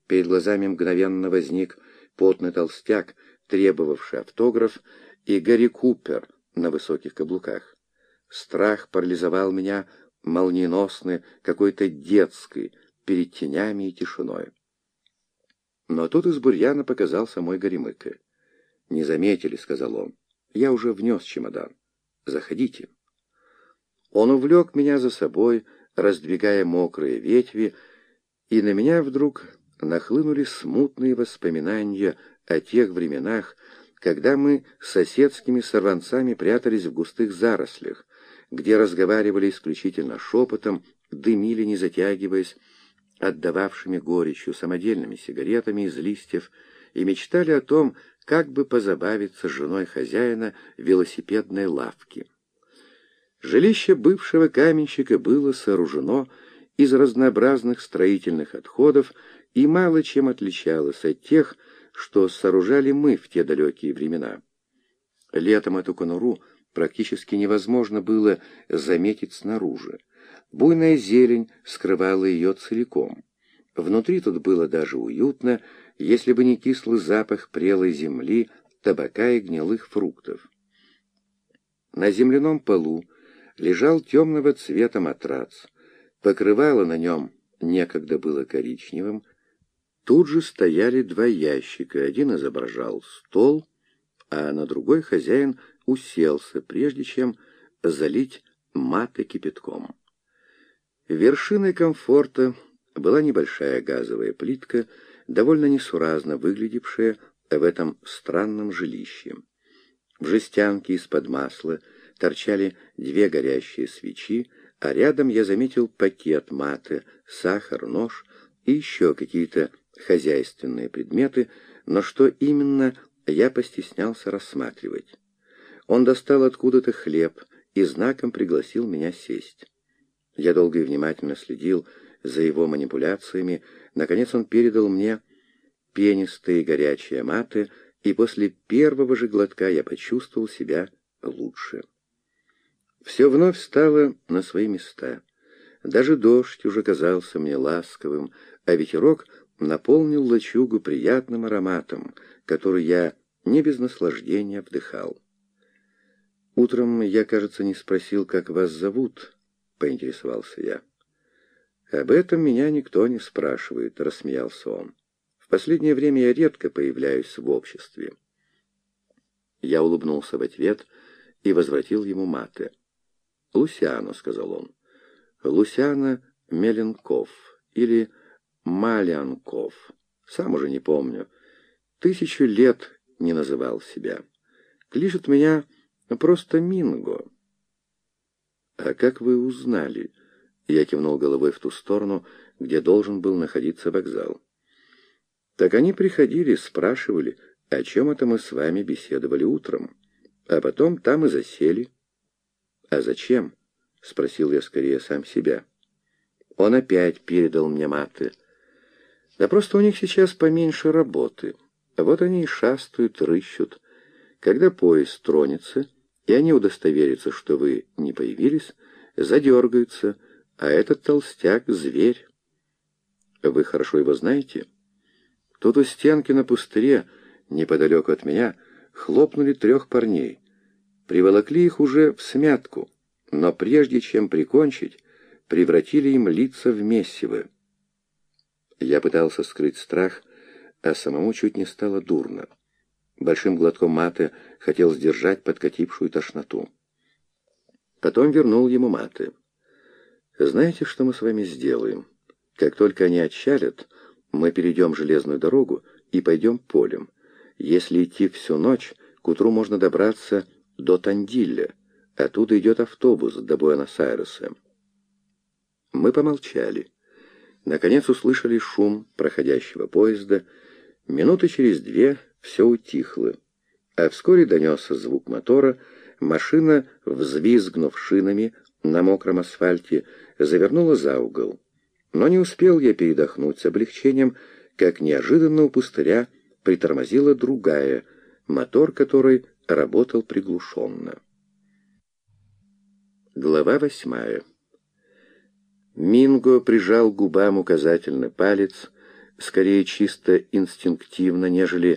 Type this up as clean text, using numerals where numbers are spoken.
Перед глазами мгновенно возник потный толстяк, требовавший автограф, и Гарри Купер на высоких каблуках. Страх парализовал меня молниеносной, какой-то детской, перед тенями и тишиной. Но тут из бурьяна показался мой Горемыка. «Не заметили», — сказал он. «Я уже внес чемодан. Заходите». Он увлек меня за собой, раздвигая мокрые ветви, и на меня вдруг нахлынули смутные воспоминания о тех временах, когда мы с соседскими сорванцами прятались в густых зарослях, где разговаривали исключительно шепотом, дымили, не затягиваясь, отдававшими горечью самодельными сигаретами из листьев, и мечтали о том, как бы позабавиться с женой хозяина велосипедной лавки. Жилище бывшего каменщика было сооружено из разнообразных строительных отходов и мало чем отличалось от тех, что сооружали мы в те далекие времена. Летом эту конуру практически невозможно было заметить снаружи. Буйная зелень скрывала ее целиком. Внутри тут было даже уютно, если бы не кислый запах прелой земли, табака и гнилых фруктов. На земляном полу лежал темного цвета матрац. Покрывало на нем некогда было коричневым. Тут же стояли два ящика. Один изображал стол, а на другой хозяин уселся, прежде чем залить маты кипятком. Вершиной комфорта была небольшая газовая плитка, довольно несуразно выглядевшая в этом странном жилище. В жестянке из-под масла торчали две горящие свечи, а рядом я заметил пакет маты, сахар, нож и еще какие-то хозяйственные предметы, но что именно, я постеснялся рассматривать. Он достал откуда-то хлеб и знаком пригласил меня сесть. Я долго и внимательно следил за его манипуляциями. Наконец он передал мне пенистые горячие маты, и после первого же глотка я почувствовал себя лучше. Все вновь стало на свои места. Даже дождь уже казался мне ласковым, а ветерок наполнил лачугу приятным ароматом, который я не без наслаждения вдыхал. «Утром я, кажется, не спросил, как вас зовут», — поинтересовался я. «Об этом меня никто не спрашивает», — рассмеялся он. «В последнее время я редко появляюсь в обществе». Я улыбнулся в ответ и возвратил ему маты. «Лусиано», — сказал он. «Лусиано Меленков или Малянков. Сам уже не помню. 1000 лет не называл себя. Кличут меня просто Минго». «А как вы узнали?» Я кивнул головой в ту сторону, где должен был находиться вокзал. «Так они приходили, спрашивали, о чем это мы с вами беседовали утром, а потом там и засели». «А зачем?» — спросил я скорее сам себя. Он опять передал мне маты. «Да просто у них сейчас поменьше работы. Вот они и шастают, рыщут. Когда поезд тронется, и они удостоверятся, что вы не появились, задергаются, а этот толстяк — зверь. Вы хорошо его знаете? Тут у стенки на пустыре, неподалеку от меня, хлопнули 3 парней. Приволокли их уже в смятку, но прежде чем прикончить, превратили им лица в месиво. Я пытался скрыть страх, а самому чуть не стало дурно. Большим глотком маты хотел сдержать подкатившую тошноту. Потом вернул ему маты. «Знаете, что мы с вами сделаем? Как только они отчалят, мы перейдем железную дорогу и пойдем полем. Если идти всю ночь, к утру можно добраться до Тандилля. Оттуда идет автобус до Буэнос-Айреса». Мы помолчали. Наконец услышали шум проходящего поезда. Минуты через 2 все утихло, а вскоре донесся звук мотора. Машина, взвизгнув шинами на мокром асфальте, завернула за угол. Но не успел я передохнуть с облегчением, как неожиданно у пустыря притормозила другая, мотор которой работал приглушенно. Глава 8. Минго прижал к губам указательный палец, скорее чисто инстинктивно, нежели